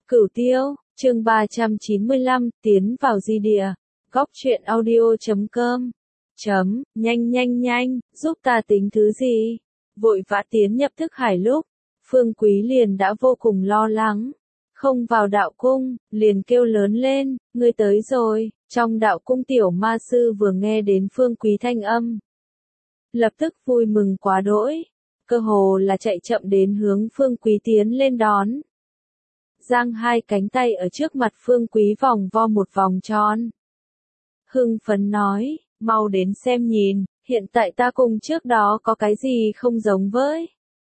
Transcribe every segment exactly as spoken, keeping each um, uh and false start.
Cửu Tiêu, chương ba trăm chín mươi lăm, tiến vào di địa. Góc truyện audio chấm com. Chấm, nhanh nhanh nhanh, giúp ta tính thứ gì? Vội vã tiến nhập thức hải lúc, Phương Quý liền đã vô cùng lo lắng. Không vào đạo cung, liền kêu lớn lên, ngươi tới rồi. Trong đạo cung tiểu ma sư vừa nghe đến Phương Quý thanh âm, lập tức vui mừng quá đỗi, cơ hồ là chạy chậm đến hướng Phương Quý tiến lên đón. Giang hai cánh tay ở trước mặt Phương Quý vòng vo một vòng tròn. Hưng phấn nói, mau đến xem nhìn, hiện tại ta cùng trước đó có cái gì không giống với.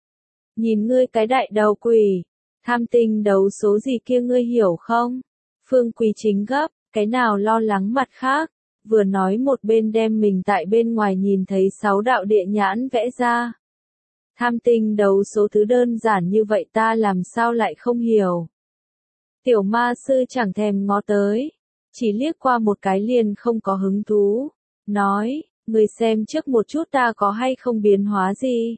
Nhìn ngươi cái đại đầu quỷ, tham tinh đấu số gì kia ngươi hiểu không? Phương Quý chính gấp, cái nào lo lắng mặt khác, vừa nói một bên đem mình tại bên ngoài nhìn thấy sáu đạo địa nhãn vẽ ra. Tham tinh đấu số thứ đơn giản như vậy ta làm sao lại không hiểu. Tiểu ma sư chẳng thèm ngó tới, chỉ liếc qua một cái liền không có hứng thú, nói, ngươi xem trước một chút ta có hay không biến hóa gì.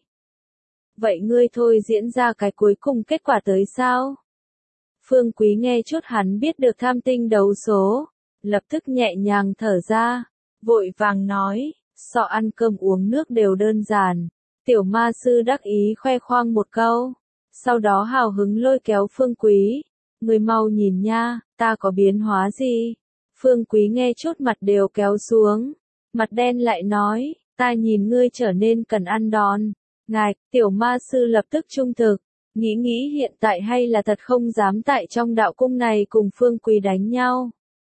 Vậy ngươi thôi diễn ra cái cuối cùng kết quả tới sao? Phương Quý nghe chút hắn biết được tham tinh đấu số, lập tức nhẹ nhàng thở ra, vội vàng nói, so ăn cơm uống nước đều đơn giản. Tiểu ma sư đắc ý khoe khoang một câu, sau đó hào hứng lôi kéo Phương Quý. Người mau nhìn nha, ta có biến hóa gì? Phương Quý nghe chút mặt đều kéo xuống, mặt đen lại nói, ta nhìn ngươi trở nên cần ăn đòn. Ngạch, tiểu ma sư lập tức trung thực, nghĩ nghĩ hiện tại hay là thật không dám tại trong đạo cung này cùng Phương Quý đánh nhau.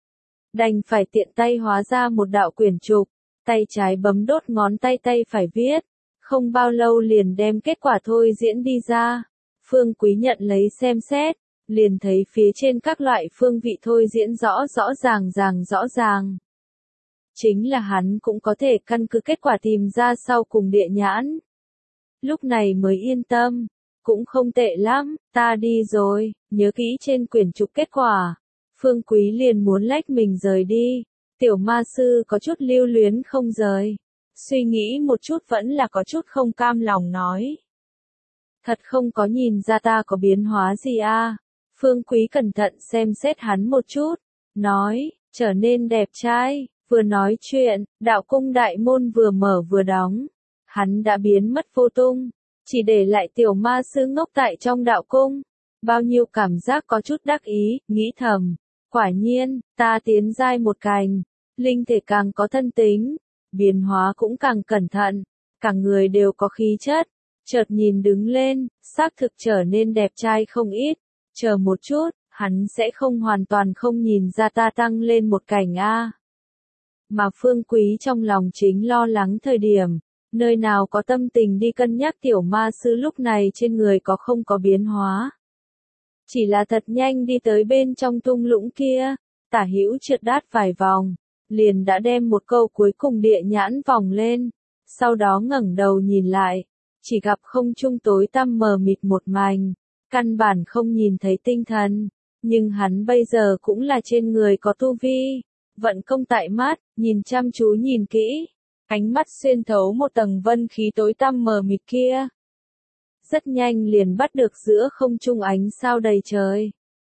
Đành phải tiện tay hóa ra một đạo quyển trục, tay trái bấm đốt ngón tay tay phải viết, không bao lâu liền đem kết quả thôi diễn đi ra. Phương Quý nhận lấy xem xét, liền thấy phía trên các loại phương vị thôi diễn rõ rõ ràng ràng rõ ràng. Chính là hắn cũng có thể căn cứ kết quả tìm ra sau cùng địa nhãn. Lúc này mới yên tâm, cũng không tệ lắm, ta đi rồi, nhớ kỹ trên quyển trục kết quả. Phương Quý liền muốn lách mình rời đi, tiểu ma sư có chút lưu luyến không rời. Suy nghĩ một chút vẫn là có chút không cam lòng nói. Thật không có nhìn ra ta có biến hóa gì à? Phương Quý cẩn thận xem xét hắn một chút, nói, trở nên đẹp trai, vừa nói chuyện, đạo cung đại môn vừa mở vừa đóng, hắn đã biến mất vô tung, chỉ để lại tiểu ma sư ngốc tại trong đạo cung, bao nhiêu cảm giác có chút đắc ý, nghĩ thầm, quả nhiên, ta tiến giai một cành, linh thể càng có thân tính, biến hóa cũng càng cẩn thận, cả người đều có khí chất, chợt nhìn đứng lên, xác thực trở nên đẹp trai không ít. Chờ một chút, hắn sẽ không hoàn toàn không nhìn ra ta tăng lên một cảnh a. Mà Phương Quý trong lòng chính lo lắng thời điểm, nơi nào có tâm tình đi cân nhắc tiểu ma sư lúc này trên người có không có biến hóa. Chỉ là thật nhanh đi tới bên trong thung lũng kia, tả hữu trượt đát vài vòng, liền đã đem một câu cuối cùng địa nhãn vòng lên, sau đó ngẩng đầu nhìn lại, chỉ gặp không trung tối tăm mờ mịt một mảnh. Căn bản không nhìn thấy tinh thần, nhưng hắn bây giờ cũng là trên người có tu vi, vận công tại mắt, nhìn chăm chú nhìn kỹ, ánh mắt xuyên thấu một tầng vân khí tối tăm mờ mịt kia. Rất nhanh liền bắt được giữa không trung ánh sao đầy trời.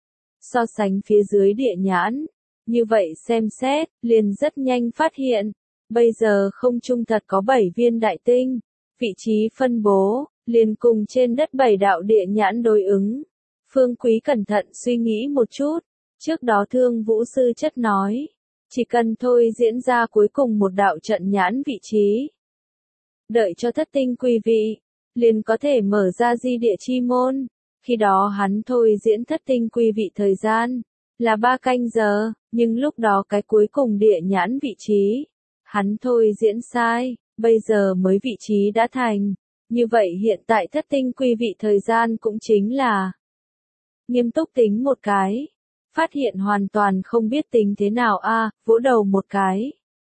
So sánh phía dưới địa nhãn, như vậy xem xét, liền rất nhanh phát hiện, bây giờ không trung thật có bảy viên đại tinh, vị trí phân bố liền cùng trên đất bảy đạo địa nhãn đối ứng. Phương Quý cẩn thận suy nghĩ một chút, trước đó Thương Vũ sư chất nói, chỉ cần thôi diễn ra cuối cùng một đạo trận nhãn vị trí. Đợi cho thất tinh quý vị, liền có thể mở ra di địa chi môn, khi đó hắn thôi diễn thất tinh quý vị thời gian, là ba canh giờ, nhưng lúc đó cái cuối cùng địa nhãn vị trí, hắn thôi diễn sai, bây giờ mới vị trí đã thành. Như vậy hiện tại thất tinh quý vị thời gian cũng chính là nghiêm túc tính một cái, phát hiện hoàn toàn không biết tính thế nào a, à, vỗ đầu một cái.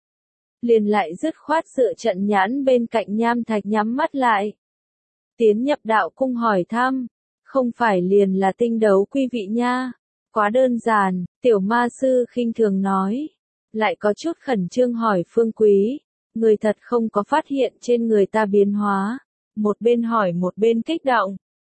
Liền lại dứt khoát dựa trận nhãn bên cạnh nham thạch nhắm mắt lại. Tiến nhập đạo cung hỏi thăm, không phải liền là tinh đấu quý vị nha, quá đơn giản, tiểu ma sư khinh thường nói, lại có chút khẩn trương hỏi Phương Quý, người thật không có phát hiện trên người ta biến hóa. Một bên hỏi một bên kích động,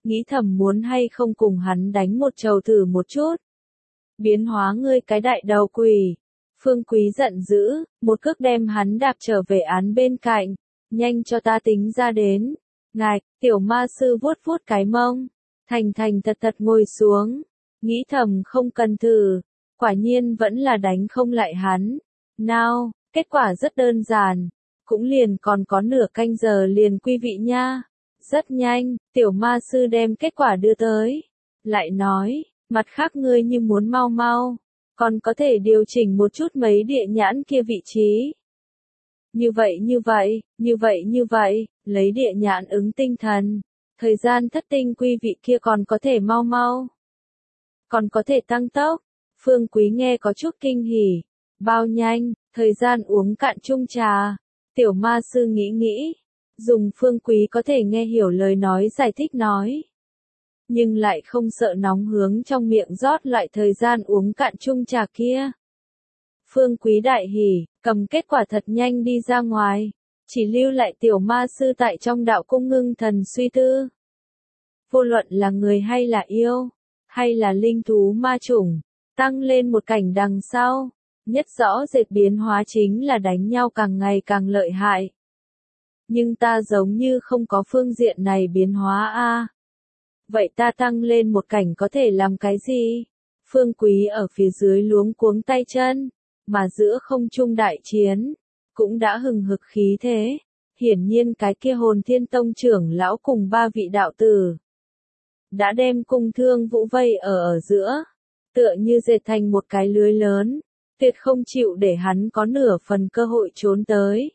nghĩ thầm muốn hay không cùng hắn đánh một trầu thử một chút. Biến hóa ngươi cái đại đầu quỷ. Phương Quý giận dữ, một cước đem hắn đạp trở về án bên cạnh, nhanh cho ta tính ra đến. Ngạch, tiểu ma sư vuốt vuốt cái mông, thành thành thật thật ngồi xuống, nghĩ thầm không cần thử, quả nhiên vẫn là đánh không lại hắn. Nào, kết quả rất đơn giản, cũng liền còn có nửa canh giờ liền quy vị nha. Rất nhanh, tiểu ma sư đem kết quả đưa tới, lại nói, mặt khác ngươi như muốn mau mau, còn có thể điều chỉnh một chút mấy địa nhãn kia vị trí. Như vậy như vậy, như vậy như vậy, lấy địa nhãn ứng tinh thần, thời gian thất tinh quy vị kia còn có thể mau mau, còn có thể tăng tốc. Phương Quý nghe có chút kinh hỉ, bao nhanh, thời gian uống cạn chung trà. Tiểu ma sư nghĩ nghĩ, dùng Phương Quý có thể nghe hiểu lời nói giải thích nói, nhưng lại không sợ nóng hướng trong miệng rót lại thời gian uống cạn chung trà kia. Phương Quý đại hỉ, cầm kết quả thật nhanh đi ra ngoài, chỉ lưu lại tiểu ma sư tại trong đạo cung ngưng thần suy tư. Vô luận là người hay là yêu, hay là linh thú ma chủng, tăng lên một cảnh đằng sau, nhất rõ rệt biến hóa chính là đánh nhau càng ngày càng lợi hại. Nhưng ta giống như không có phương diện này biến hóa a. Vậy ta tăng lên một cảnh có thể làm cái gì? Phương Quý ở phía dưới luống cuống tay chân, mà giữa không trung đại chiến, cũng đã hừng hực khí thế. Hiển nhiên cái kia Hồn Thiên Tông trưởng lão cùng ba vị đạo tử đã đem Cung Thương Vũ vây ở ở giữa, tựa như dệt thành một cái lưới lớn, tuyệt không chịu để hắn có nửa phần cơ hội trốn tới.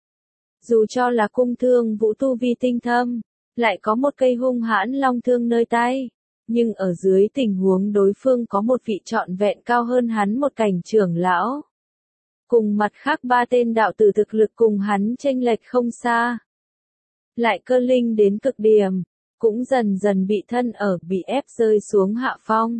Dù cho là Cung Thương Vũ tu vi tinh thâm, lại có một cây hung hãn long thương nơi tay, nhưng ở dưới tình huống đối phương có một vị trọn vẹn cao hơn hắn một cảnh trưởng lão, cùng mặt khác ba tên đạo tử thực lực cùng hắn chênh lệch không xa, lại cơ linh đến cực điểm, cũng dần dần bị thân ở bị ép rơi xuống hạ phong.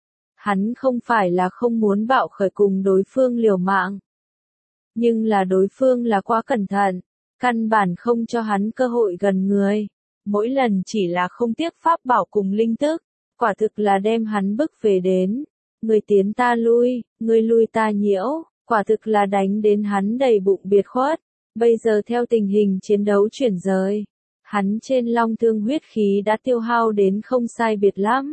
Hắn không phải là không muốn bạo khởi cùng đối phương liều mạng, nhưng là đối phương là quá cẩn thận, căn bản không cho hắn cơ hội gần người. Mỗi lần chỉ là không tiếc pháp bảo cùng linh tức, quả thực là đem hắn bức về đến. Người tiến ta lui, người lui ta nhiễu, quả thực là đánh đến hắn đầy bụng biệt khuất. Bây giờ theo tình hình chiến đấu chuyển rời, hắn trên long thương huyết khí đã tiêu hao đến không sai biệt lắm.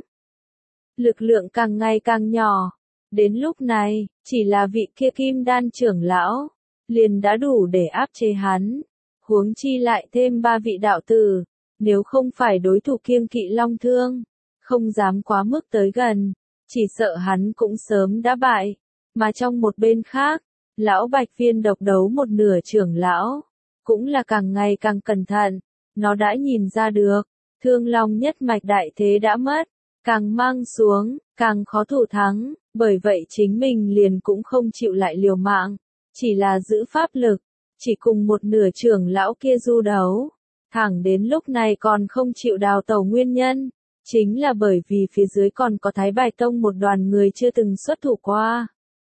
Lực lượng càng ngày càng nhỏ. Đến lúc này, chỉ là vị kia kim đan trưởng lão, liền đã đủ để áp chế hắn. Huống chi lại thêm ba vị đạo tử. Nếu không phải đối thủ kiêng kỵ long thương, không dám quá mức tới gần, chỉ sợ hắn cũng sớm đã bại. Mà trong một bên khác, lão Bạch Viên độc đấu một nửa trưởng lão, cũng là càng ngày càng cẩn thận, nó đã nhìn ra được, Thương Long nhất mạch đại thế đã mất, càng mang xuống, càng khó thủ thắng, bởi vậy chính mình liền cũng không chịu lại liều mạng, chỉ là giữ pháp lực, chỉ cùng một nửa trưởng lão kia du đấu. Thẳng đến lúc này còn không chịu đào tẩu nguyên nhân, chính là bởi vì phía dưới còn có Thái Bài Tông một đoàn người chưa từng xuất thủ qua.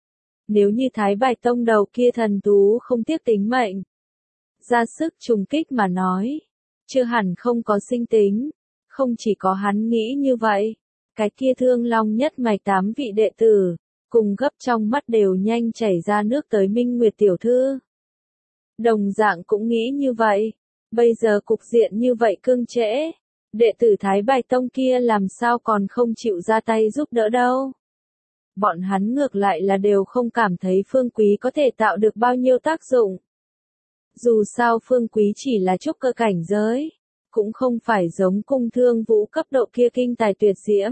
Nếu như Thái Bài Tông đầu kia thần thú không tiếc tính mệnh, ra sức trùng kích mà nói, chưa hẳn không có sinh tính, không chỉ có hắn nghĩ như vậy, cái kia Thương Long nhất mạch tám vị đệ tử, cùng gấp trong mắt đều nhanh chảy ra nước tới Minh Nguyệt tiểu thư. Đồng dạng cũng nghĩ như vậy. Bây giờ cục diện như vậy cương trễ, đệ tử Thái Bài Tông kia làm sao còn không chịu ra tay giúp đỡ đâu. Bọn hắn ngược lại là đều không cảm thấy Phương Quý có thể tạo được bao nhiêu tác dụng. Dù sao Phương Quý chỉ là trúc cơ cảnh giới, cũng không phải giống Cung Thương Vũ cấp độ kia kinh tài tuyệt diễm.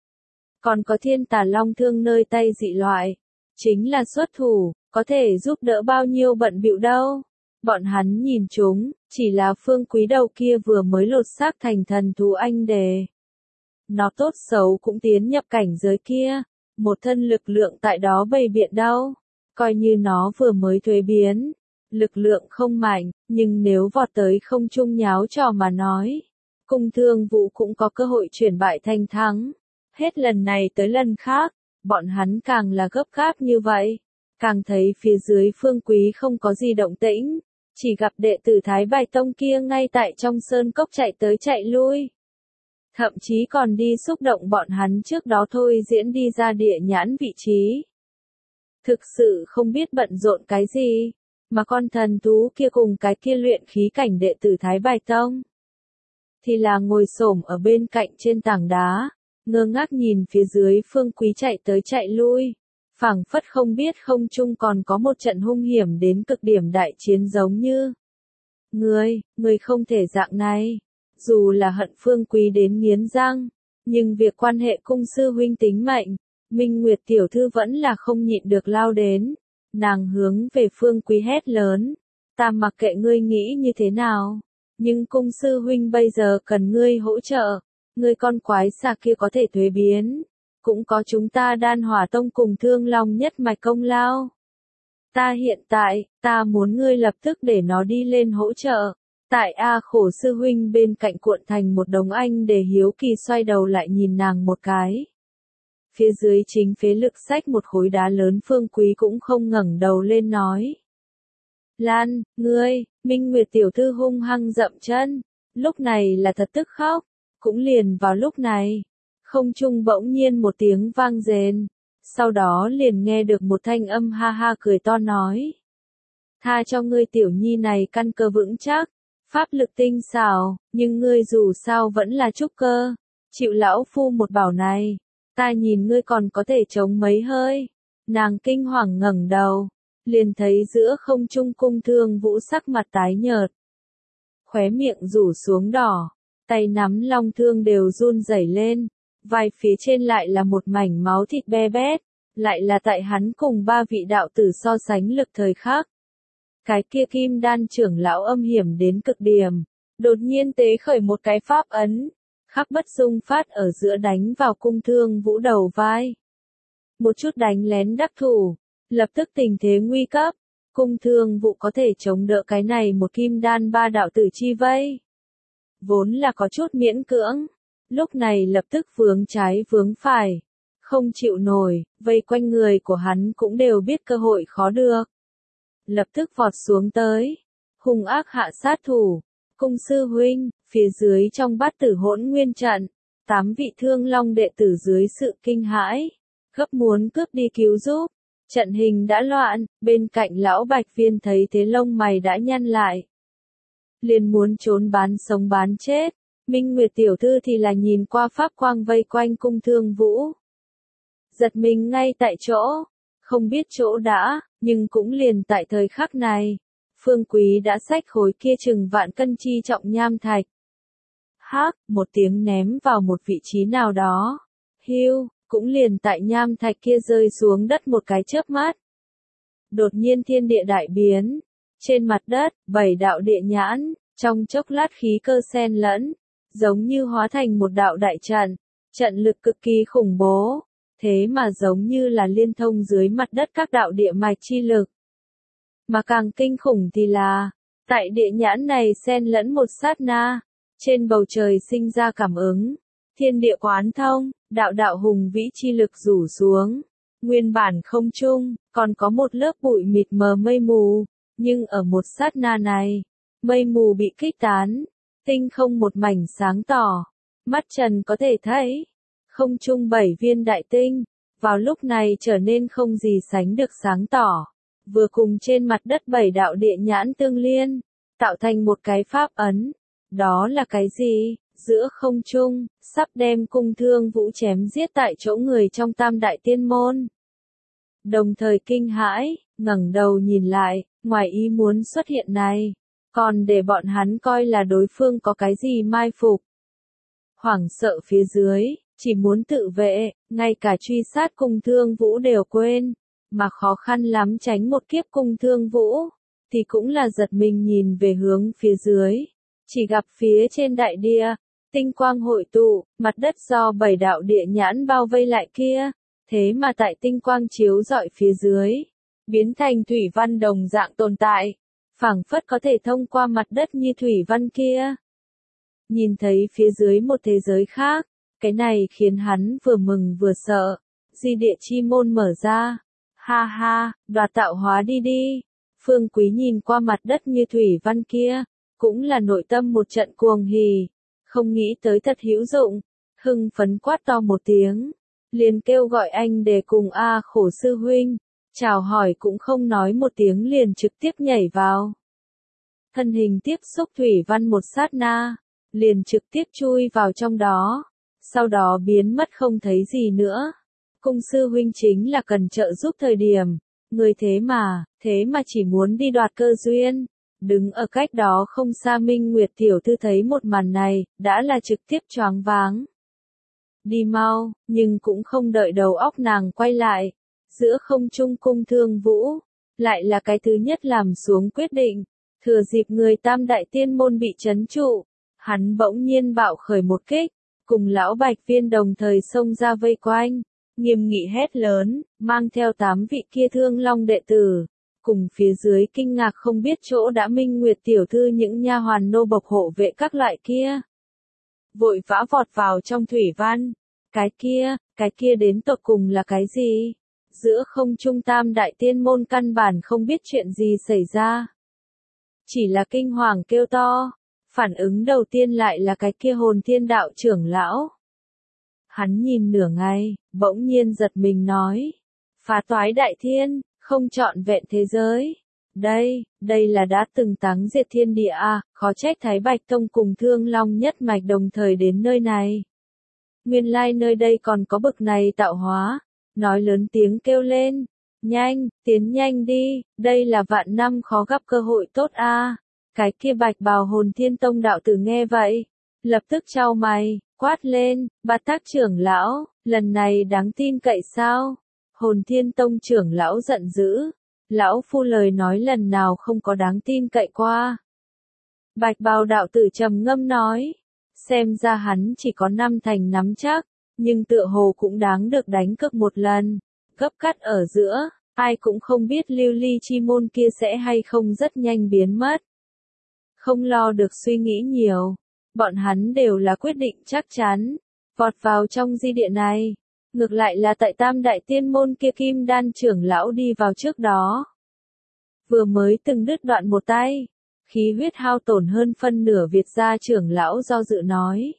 Còn có Thiên Tà Long thương nơi tay dị loại, chính là xuất thủ, có thể giúp đỡ bao nhiêu bận bịu đâu. Bọn hắn nhìn chúng, chỉ là Phương Quý đầu kia vừa mới lột xác thành thần thú anh đề. Nó tốt xấu cũng tiến nhập cảnh giới kia, một thân lực lượng tại đó bày biện đâu. Coi như nó vừa mới thuế biến, lực lượng không mạnh, nhưng nếu vọt tới không trung nháo trò mà nói, Cung Thương Vũ cũng có cơ hội chuyển bại thành thắng. Hết lần này tới lần khác, bọn hắn càng là gấp gáp như vậy, càng thấy phía dưới Phương Quý không có gì động tĩnh. Chỉ gặp đệ tử Thái Bài Tông kia ngay tại trong sơn cốc chạy tới chạy lui. thậm chí còn đi xúc động bọn hắn trước đó thôi diễn đi ra địa nhãn vị trí. Thực sự không biết bận rộn cái gì, mà con thần thú kia cùng cái kia luyện khí cảnh đệ tử Thái Bài Tông thì là ngồi xổm ở bên cạnh trên tảng đá, ngơ ngác nhìn phía dưới Phương Quý chạy tới chạy lui, phảng phất không biết không trung còn có một trận hung hiểm đến cực điểm đại chiến giống như. Ngươi, ngươi không thể dạng này. Dù là hận Phương Quý đến nghiến răng, nhưng việc quan hệ cung sư huynh tính mệnh, Minh Nguyệt tiểu thư vẫn là không nhịn được lao đến. Nàng hướng về Phương Quý hét lớn, ta mặc kệ ngươi nghĩ như thế nào, nhưng cung sư huynh bây giờ cần ngươi hỗ trợ, ngươi con quái xà kia có thể thuế biến, cũng có chúng ta Đan Hỏa Tông cùng Thương Long nhất mạch công lao. Ta hiện tại, ta muốn ngươi lập tức để nó đi lên hỗ trợ. Tại A Khổ sư huynh bên cạnh cuộn thành một đống anh để hiếu kỳ xoay đầu lại nhìn nàng một cái. Phía dưới chính phế lực xách một khối đá lớn Phương Quý cũng không ngẩng đầu lên nói. Lan, ngươi, Minh Nguyệt tiểu thư hung hăng dậm chân, lúc này là thật tức khóc, cũng liền vào lúc này, không trung bỗng nhiên một tiếng vang rền, sau đó liền nghe được một thanh âm ha ha cười to nói. Tha cho ngươi tiểu nhi này căn cơ vững chắc, pháp lực tinh xảo, nhưng ngươi dù sao vẫn là trúc cơ, chịu lão phu một bảo này, ta nhìn ngươi còn có thể chống mấy hơi. Nàng kinh hoàng ngẩng đầu, liền thấy giữa không trung cung Thương Vũ sắc mặt tái nhợt, khóe miệng rủ xuống đỏ, tay nắm long thương đều run rẩy lên, vai phía trên lại là một mảnh máu thịt be bét, lại là tại hắn cùng ba vị đạo tử so sánh lực thời khắc. Cái kia Kim Đan trưởng lão âm hiểm đến cực điểm, đột nhiên tế khởi một cái pháp ấn, khắc bất dung phát ở giữa đánh vào cung Thương Vũ đầu vai. Một chút đánh lén đắc thủ, lập tức tình thế nguy cấp, cung Thương Vũ có thể chống đỡ cái này một Kim Đan ba đạo tử chi vây. Vốn là có chút miễn cưỡng, lúc này lập tức vướng trái vướng phải, không chịu nổi, vây quanh người của hắn cũng đều biết cơ hội khó được. Lập tức vọt xuống tới, hung ác hạ sát thủ, cung sư huynh, phía dưới trong bát tử hỗn nguyên trận, tám vị Thương Long đệ tử dưới sự kinh hãi, gấp muốn cướp đi cứu giúp, trận hình đã loạn, bên cạnh lão Bạch Viên thấy thế lông mày đã nhăn lại. Liền muốn trốn bán sống bán chết, Minh Nguyệt tiểu thư thì là nhìn qua pháp quang vây quanh cung Thương Vũ. Giật mình ngay tại chỗ, không biết chỗ đã, nhưng cũng liền tại thời khắc này, Phương Quý đã xách khối kia chừng vạn cân chi trọng nham thạch. Hác, một tiếng ném vào một vị trí nào đó. Hiu, cũng liền tại nham thạch kia rơi xuống đất một cái chớp mắt. Đột nhiên thiên địa đại biến, trên mặt đất, bảy đạo địa nhãn, trong chốc lát khí cơ xen lẫn, giống như hóa thành một đạo đại trận, trận lực cực kỳ khủng bố. Thế mà giống như là liên thông dưới mặt đất các đạo địa mạch chi lực. Mà càng kinh khủng thì là, tại địa nhãn này xen lẫn một sát na, trên bầu trời sinh ra cảm ứng, thiên địa quán thông, đạo đạo hùng vĩ chi lực rủ xuống, nguyên bản không trung, còn có một lớp bụi mịt mờ mây mù, nhưng ở một sát na này, mây mù bị kích tán, tinh không một mảnh sáng tỏ, mắt trần có thể thấy. Không trung bảy viên đại tinh, vào lúc này trở nên không gì sánh được sáng tỏ, vừa cùng trên mặt đất bảy đạo địa nhãn tương liên, tạo thành một cái pháp ấn. Đó là cái gì? Giữa không trung, sắp đem cung Thương Vũ chém giết tại chỗ người trong tam đại tiên môn. Đồng thời kinh hãi, ngẩng đầu nhìn lại, ngoài ý muốn xuất hiện này, còn để bọn hắn coi là đối phương có cái gì mai phục. Hoảng sợ phía dưới, chỉ muốn tự vệ, ngay cả truy sát cung Thương Vũ đều quên, mà khó khăn lắm tránh một kiếp cung Thương Vũ, thì cũng là giật mình nhìn về hướng phía dưới, chỉ gặp phía trên đại địa, tinh quang hội tụ, mặt đất do bảy đạo địa nhãn bao vây lại kia, thế mà tại tinh quang chiếu rọi phía dưới, biến thành thủy văn đồng dạng tồn tại, phảng phất có thể thông qua mặt đất như thủy văn kia. Nhìn thấy phía dưới một thế giới khác, cái này khiến hắn vừa mừng vừa sợ, di địa chi môn mở ra, ha ha, đoạt tạo hóa đi đi. Phương Quý nhìn qua mặt đất như thủy văn kia, cũng là nội tâm một trận cuồng hỉ, không nghĩ tới thật hữu dụng, hưng phấn quát to một tiếng, liền kêu gọi anh để cùng A Khổ sư huynh, chào hỏi cũng không nói một tiếng liền trực tiếp nhảy vào. Thân hình tiếp xúc thủy văn một sát na, liền trực tiếp chui vào trong đó, sau đó biến mất không thấy gì nữa. Cung sư huynh chính là cần trợ giúp thời điểm, người thế mà, thế mà chỉ muốn đi đoạt cơ duyên. Đứng ở cách đó không xa Minh Nguyệt tiểu thư thấy một màn này, đã là trực tiếp choáng váng. Đi mau, nhưng cũng không đợi đầu óc nàng quay lại. Giữa không trung cung Thương Vũ, lại là cái thứ nhất làm xuống quyết định. Thừa dịp người tam đại tiên môn bị trấn trụ, hắn bỗng nhiên bạo khởi một kích, cùng lão Bạch Viên đồng thời xông ra vây quanh, nghiêm nghị hét lớn, mang theo tám vị kia Thương Long đệ tử, cùng phía dưới kinh ngạc không biết chỗ đã Minh Nguyệt tiểu thư những nha hoàn nô bộc hộ vệ các loại kia. Vội vã vọt vào trong thủy văn, cái kia, cái kia đến tột cùng là cái gì? Giữa không trung tam đại tiên môn căn bản không biết chuyện gì xảy ra. Chỉ là kinh hoàng kêu to, phản ứng đầu tiên lại là cái kia Hồn Thiên đạo trưởng lão. Hắn nhìn nửa ngày, bỗng nhiên giật mình nói, phá toái đại thiên, không trọn vẹn thế giới. Đây, đây là đã từng táng diệt thiên địa à, khó trách Thái Bạch Tông cùng Thương Long nhất mạch đồng thời đến nơi này. Nguyên lai nơi đây còn có bực này tạo hóa, nói lớn tiếng kêu lên, nhanh, tiến nhanh đi, đây là vạn năm khó gặp cơ hội tốt a. À. Cái kia Bạch Bào Hồn Thiên Tông đạo tử nghe vậy, lập tức chau mày, quát lên, Bát Tác trưởng lão, lần này đáng tin cậy sao? Hồn Thiên Tông trưởng lão giận dữ, lão phu lời nói lần nào không có đáng tin cậy qua. Bạch Bào đạo tử trầm ngâm nói, xem ra hắn chỉ có năm thành nắm chắc, nhưng tựa hồ cũng đáng được đánh cược một lần. Gấp cắt ở giữa, ai cũng không biết lưu ly chi môn kia sẽ hay không rất nhanh biến mất. Không lo được suy nghĩ nhiều, bọn hắn đều là quyết định chắc chắn, vọt vào trong di địa này. Ngược lại là tại tam đại tiên môn kia Kim Đan trưởng lão đi vào trước đó. Vừa mới từng đứt đoạn một tay, khí huyết hao tổn hơn phân nửa Việt gia trưởng lão do dự nói.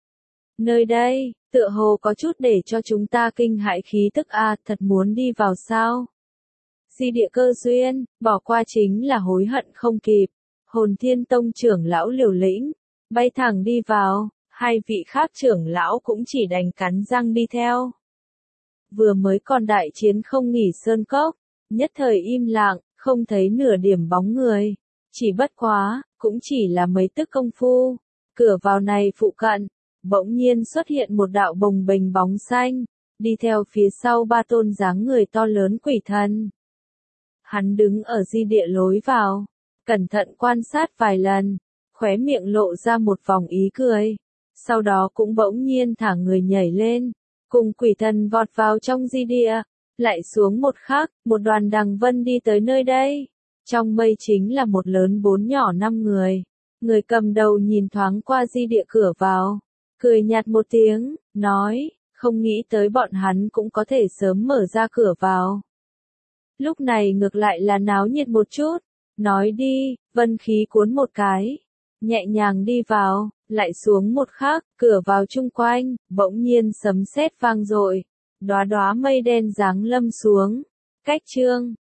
Nơi đây, tựa hồ có chút để cho chúng ta kinh hãi khí tức a, à, thật muốn đi vào sao? Di địa cơ duyên, bỏ qua chính là hối hận không kịp. Hồn Thiên Tông trưởng lão liều lĩnh, bay thẳng đi vào, hai vị khác trưởng lão cũng chỉ đành cắn răng đi theo. Vừa mới còn đại chiến không nghỉ sơn cốc, nhất thời im lặng, không thấy nửa điểm bóng người. Chỉ bất quá, cũng chỉ là mấy tức công phu. Cửa vào này phụ cận, bỗng nhiên xuất hiện một đạo bồng bềnh bóng xanh, đi theo phía sau ba tôn dáng người to lớn quỷ thần. Hắn đứng ở di địa lối vào, cẩn thận quan sát vài lần, khóe miệng lộ ra một vòng ý cười, sau đó cũng bỗng nhiên thả người nhảy lên, cùng quỷ thần vọt vào trong di địa, lại xuống một khắc, một đoàn đằng vân đi tới nơi đây. Trong mây chính là một lớn bốn nhỏ năm người. Người cầm đầu nhìn thoáng qua di địa cửa vào, cười nhạt một tiếng, nói, không nghĩ tới bọn hắn cũng có thể sớm mở ra cửa vào. Lúc này ngược lại là náo nhiệt một chút, nói đi, vân khí cuốn một cái, nhẹ nhàng đi vào, lại xuống một khắc, cửa vào chung quanh, bỗng nhiên sấm sét vang dội, đóa đóa mây đen giáng lâm xuống. Cách chương